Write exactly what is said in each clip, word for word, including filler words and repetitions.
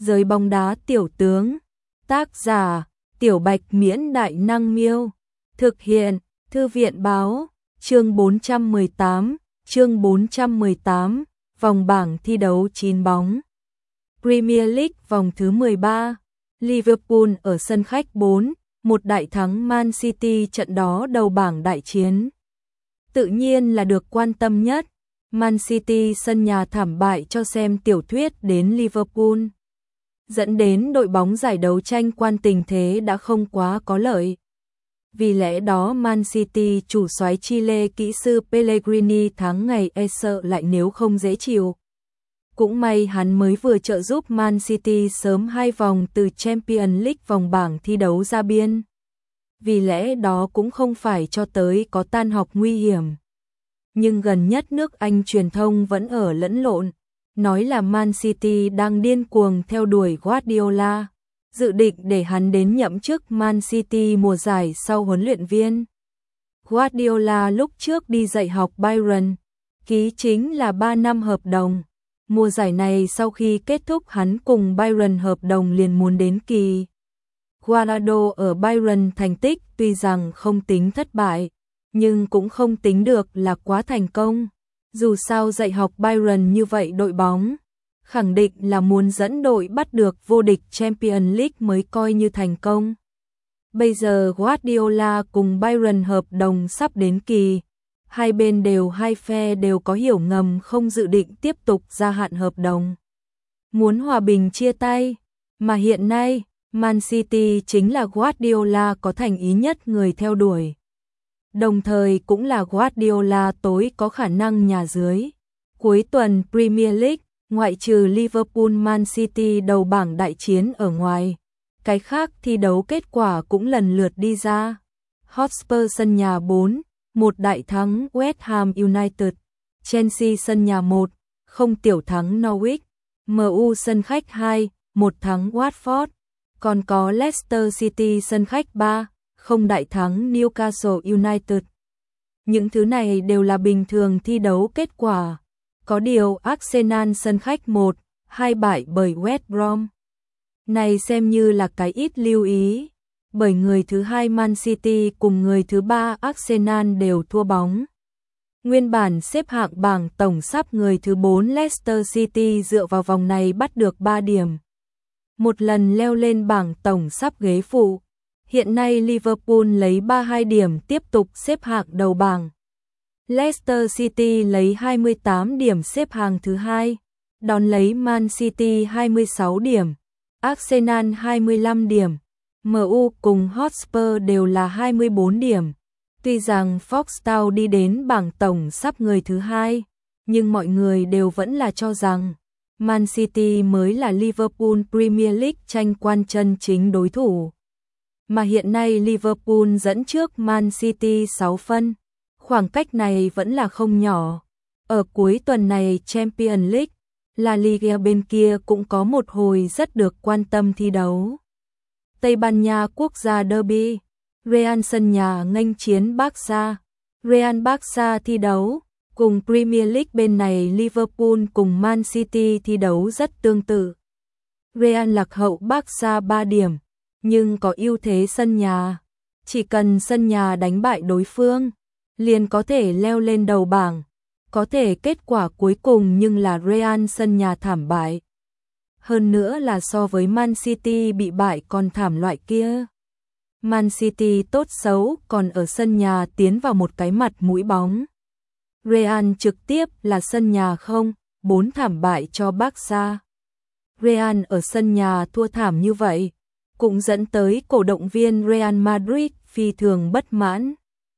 Giới bóng đá tiểu tướng. Tác giả: Tiểu Bạch Miễn Đại Năng Miêu. Thực hiện: Thư viện Báo. Chương bốn trăm mười tám. Chương bốn trăm mười tám. Vòng bảng thi đấu chín bóng. Premier League vòng thứ mười ba. Liverpool ở sân khách bốn một đại thắng Man City, trận đó đầu bảng đại chiến. Tự nhiên là được quan tâm nhất. Man City sân nhà thảm bại cho xem tiểu thuyết đến Liverpool, dẫn đến đội bóng giải đấu tranh quan tình thế đã không quá có lợi. Vì lẽ đó Man City chủ soái Chile kỹ sư Pellegrini tháng ngày e sợ lại nếu không dễ chịu. Cũng may hắn mới vừa trợ giúp Man City sớm hai vòng từ Champions League vòng bảng thi đấu ra biên. Vì lẽ đó cũng không phải cho tới có tan học nguy hiểm. Nhưng gần nhất nước Anh truyền thông vẫn ở lẫn lộn, nói là Man City đang điên cuồng theo đuổi Guardiola, dự định để hắn đến nhậm chức Man City mùa giải sau huấn luyện viên. Guardiola lúc trước đi dạy học Bayern, ký chính là ba năm hợp đồng. Mùa giải này sau khi kết thúc hắn cùng Bayern hợp đồng liền muốn đến kỳ. Guardiola ở Bayern thành tích tuy rằng không tính thất bại, nhưng cũng không tính được là quá thành công. Dù sao dạy học Bayern như vậy đội bóng, khẳng định là muốn dẫn đội bắt được vô địch Champions League mới coi như thành công. Bây giờ Guardiola cùng Bayern hợp đồng sắp đến kỳ, hai bên đều hai phe đều có hiểu ngầm không dự định tiếp tục gia hạn hợp đồng. Muốn hòa bình chia tay, mà hiện nay Man City chính là Guardiola có thành ý nhất người theo đuổi. Đồng thời cũng là Guardiola tối có khả năng nhà dưới. Cuối tuần Premier League, ngoại trừ Liverpool Man City đầu bảng đại chiến ở ngoài, cái khác thi đấu kết quả cũng lần lượt đi ra. Hotspur sân nhà bốn một đại thắng West Ham United, Chelsea sân nhà một không tiểu thắng Norwich, em u sân khách hai một thắng Watford, còn có Leicester City sân khách ba không đại thắng Newcastle United. Những thứ này đều là bình thường thi đấu kết quả. Có điều Arsenal sân khách một hai bại bởi West Brom. Này xem như là cái ít lưu ý, bởi người thứ hai Man City cùng người thứ ba Arsenal đều thua bóng. Nguyên bản xếp hạng bảng tổng sắp người thứ bốn Leicester City dựa vào vòng này bắt được ba điểm, một lần leo lên bảng tổng sắp ghế phụ. Hiện nay Liverpool lấy ba mươi hai điểm tiếp tục xếp hạng đầu bảng. Leicester City lấy hai mươi tám điểm xếp hạng thứ hai, đón lấy Man City hai mươi sáu điểm, Arsenal hai mươi lăm điểm, em u cùng Hotspur đều là hai mươi bốn điểm. Tuy rằng Foxtown đi đến bảng tổng sắp người thứ hai, nhưng mọi người đều vẫn là cho rằng Man City mới là Liverpool Premier League tranh quan chân chính đối thủ. Mà hiện nay Liverpool dẫn trước Man City sáu phân, khoảng cách này vẫn là không nhỏ. Ở cuối tuần này Champions League, La Liga bên kia cũng có một hồi rất được quan tâm thi đấu. Tây Ban Nha quốc gia derby, Real sân nhà nghênh chiến Barca. Real Barca thi đấu, cùng Premier League bên này Liverpool cùng Man City thi đấu rất tương tự. Real lạc hậu Barca ba điểm, nhưng có ưu thế sân nhà. Chỉ cần sân nhà đánh bại đối phương, liền có thể leo lên đầu bảng. Có thể kết quả cuối cùng nhưng là Real sân nhà thảm bại. Hơn nữa là so với Man City bị bại còn thảm loại kia. Man City tốt xấu còn ở sân nhà tiến vào một cái mặt mũi bóng. Real trực tiếp là sân nhà không bốn thảm bại cho Barca. Real ở sân nhà thua thảm như vậy, cũng dẫn tới cổ động viên Real Madrid phi thường bất mãn.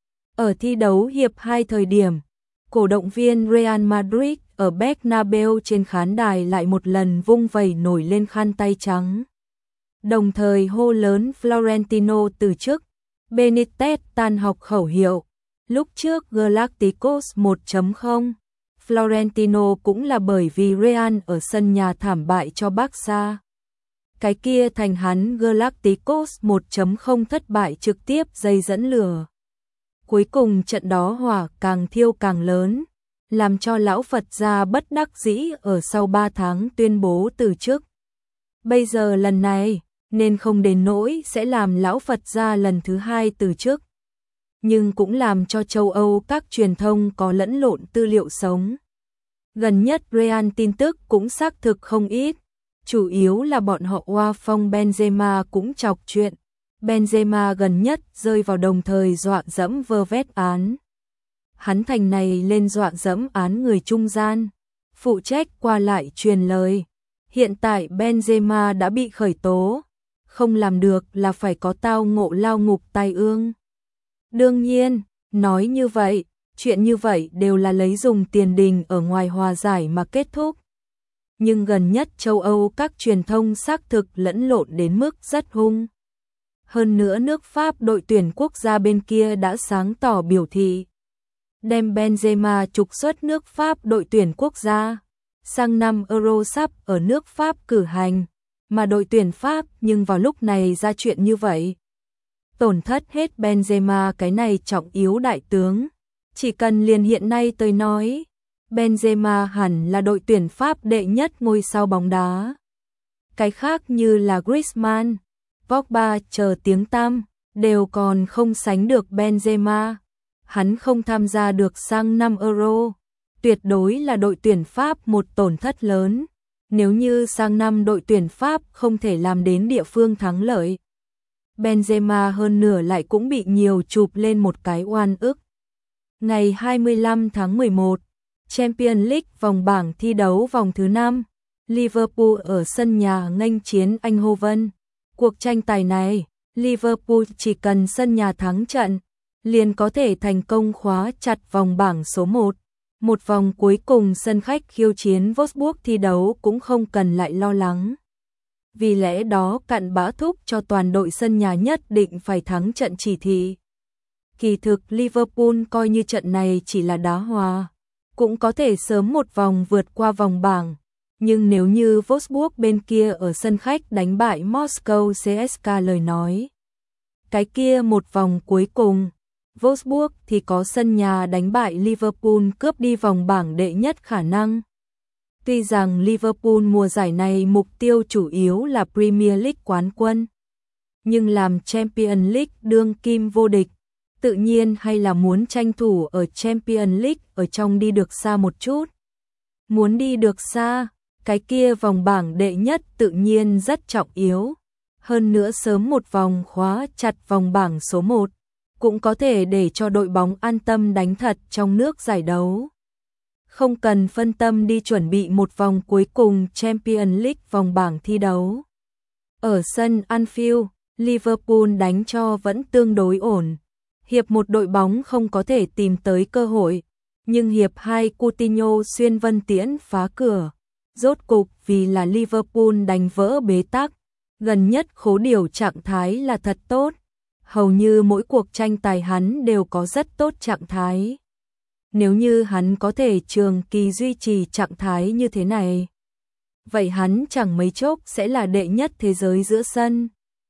Ở thi đấu hiệp hai thời điểm, cổ động viên Real Madrid ở Bernabeu trên khán đài lại một lần vung vẩy nổi lên khăn tay trắng. Đồng thời hô lớn Florentino từ chức, Benitez tan học khẩu hiệu. Lúc trước Galacticos một chấm không, Florentino cũng là bởi vì Real ở sân nhà thảm bại cho Barca. Cái kia thành hắn Galacticos một chấm không thất bại trực tiếp dây dẫn lửa. Cuối cùng trận đó hỏa càng thiêu càng lớn, làm cho lão Phật gia bất đắc dĩ ở sau ba tháng tuyên bố từ chức. Bây giờ lần này, nên không đến nỗi sẽ làm lão Phật ra lần thứ hai từ chức. Nhưng cũng làm cho châu Âu các truyền thông có lẫn lộn tư liệu sống. Gần nhất Real tin tức cũng xác thực không ít, chủ yếu là bọn họ oa phong Benzema cũng chọc chuyện. Benzema gần nhất rơi vào đồng thời dọa dẫm vơ vét án. Hắn thành này lên dọa dẫm án người trung gian, phụ trách qua lại truyền lời. Hiện tại Benzema đã bị khởi tố, không làm được là phải có tao ngộ lao ngục tai ương. Đương nhiên, nói như vậy, chuyện như vậy đều là lấy dùng tiền đình ở ngoài hòa giải mà kết thúc. Nhưng gần nhất châu Âu các truyền thông xác thực lẫn lộn đến mức rất hung. Hơn nữa nước Pháp đội tuyển quốc gia bên kia đã sáng tỏ biểu thị đem Benzema trục xuất nước Pháp đội tuyển quốc gia. Sang năm Euro sắp ở nước Pháp cử hành, mà đội tuyển Pháp nhưng vào lúc này ra chuyện như vậy. Tổn thất hết Benzema cái này trọng yếu đại tướng. Chỉ cần liền hiện nay tôi nói, Benzema hẳn là đội tuyển Pháp đệ nhất ngôi sao bóng đá. Cái khác như là Griezmann, Pogba chờ tiếng tăm, đều còn không sánh được Benzema. Hắn không tham gia được sang năm Euro, tuyệt đối là đội tuyển Pháp một tổn thất lớn. Nếu như sang năm đội tuyển Pháp không thể làm đến địa phương thắng lợi, Benzema hơn nửa lại cũng bị nhiều chụp lên một cái oan ức. Ngày hai mươi lăm tháng mười một, Champions League vòng bảng thi đấu vòng thứ năm, Liverpool ở sân nhà nghênh chiến Eindhoven. Cuộc tranh tài này, Liverpool chỉ cần sân nhà thắng trận, liền có thể thành công khóa chặt vòng bảng số một. Một vòng cuối cùng sân khách khiêu chiến Wolfsburg thi đấu cũng không cần lại lo lắng. Vì lẽ đó cặn bã thúc cho toàn đội sân nhà nhất định phải thắng trận chỉ thị. Kỳ thực Liverpool coi như trận này chỉ là đá hòa, cũng có thể sớm một vòng vượt qua vòng bảng. Nhưng nếu như Wolfsburg bên kia ở sân khách đánh bại Moscow xê ét ca lời nói, cái kia một vòng cuối cùng, Wolfsburg thì có sân nhà đánh bại Liverpool cướp đi vòng bảng đệ nhất khả năng. Tuy rằng Liverpool mùa giải này mục tiêu chủ yếu là Premier League quán quân, nhưng làm Champions League đương kim vô địch, tự nhiên hay là muốn tranh thủ ở Champions League ở trong đi được xa một chút. Muốn đi được xa, cái kia vòng bảng đệ nhất tự nhiên rất trọng yếu. Hơn nữa sớm một vòng khóa chặt vòng bảng số một, cũng có thể để cho đội bóng an tâm đánh thật trong nước giải đấu. Không cần phân tâm đi chuẩn bị một vòng cuối cùng Champions League vòng bảng thi đấu. Ở sân Anfield, Liverpool đánh cho vẫn tương đối ổn. Hiệp một đội bóng không có thể tìm tới cơ hội, nhưng hiệp hai Coutinho xuyên vân tiễn phá cửa. Rốt cục vì là Liverpool đánh vỡ bế tắc, gần nhất khố điều trạng thái là thật tốt. Hầu như mỗi cuộc tranh tài hắn đều có rất tốt trạng thái. Nếu như hắn có thể trường kỳ duy trì trạng thái như thế này, vậy hắn chẳng mấy chốc sẽ là đệ nhất thế giới giữa sân.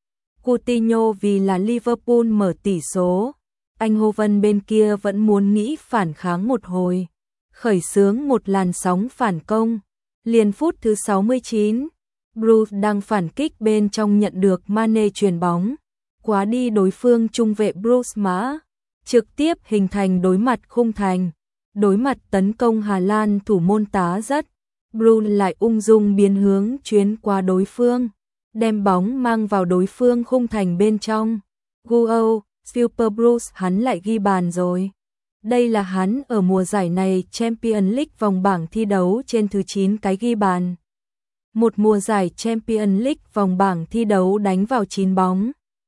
Coutinho vì là Liverpool mở tỷ số, Eindhoven bên kia vẫn muốn nghĩ phản kháng một hồi, khởi xướng một làn sóng phản công. Liền phút thứ sáu mươi chín, Bruce đang phản kích bên trong nhận được Mane chuyền bóng, quá đi đối phương trung vệ Bruce Mã, trực tiếp hình thành đối mặt khung thành. Đối mặt tấn công Hà Lan thủ môn tá rất, Bruce lại ung dung biến hướng chuyến qua đối phương, đem bóng mang vào đối phương khung thành bên trong. Wow, Super Bruce hắn lại ghi bàn rồi. Đây là hắn ở mùa giải này Champions League vòng bảng thi đấu trên thứ chín cái ghi bàn. Một mùa giải Champions League vòng bảng thi đấu đánh vào chín bóng.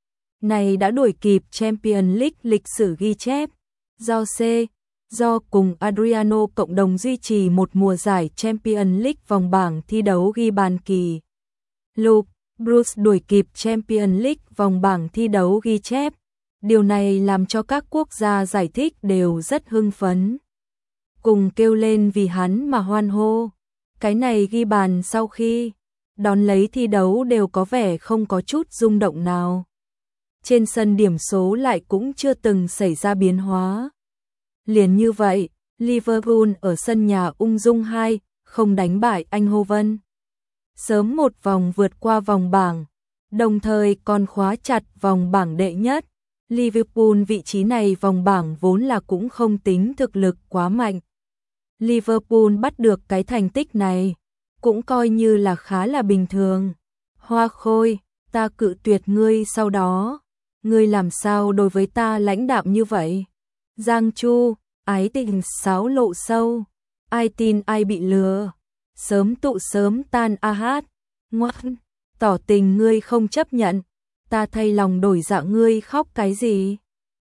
Này đã đuổi kịp Champions League lịch sử ghi chép. Do C, do cùng Adriano cộng đồng duy trì một mùa giải Champions League vòng bảng thi đấu ghi bàn kỳ lục, Bruce đuổi kịp Champions League vòng bảng thi đấu ghi chép. Điều này làm cho các quốc gia giải thích đều rất hưng phấn, cùng kêu lên vì hắn mà hoan hô. Cái này ghi bàn sau khi đón lấy thi đấu đều có vẻ không có chút rung động nào. Trên sân điểm số lại cũng chưa từng xảy ra biến hóa. Liền như vậy, Liverpool ở sân nhà ung dung hai không đánh bại Eindhoven. sớm một vòng vượt qua vòng bảng, đồng thời còn khóa chặt vòng bảng đệ nhất. Liverpool vị trí này vòng bảng vốn là cũng không tính thực lực quá mạnh. Liverpool bắt được cái thành tích này, cũng coi như là khá là bình thường. Hoa Khôi, ta cự tuyệt ngươi sau đó, ngươi làm sao đối với ta lãnh đạm như vậy? Giang Chu, ái tình sáo lộ sâu, ai tin ai bị lừa, sớm tụ sớm tan a hát, ngoan, tỏ tình ngươi không chấp nhận, ta thay lòng đổi dạ ngươi khóc cái gì?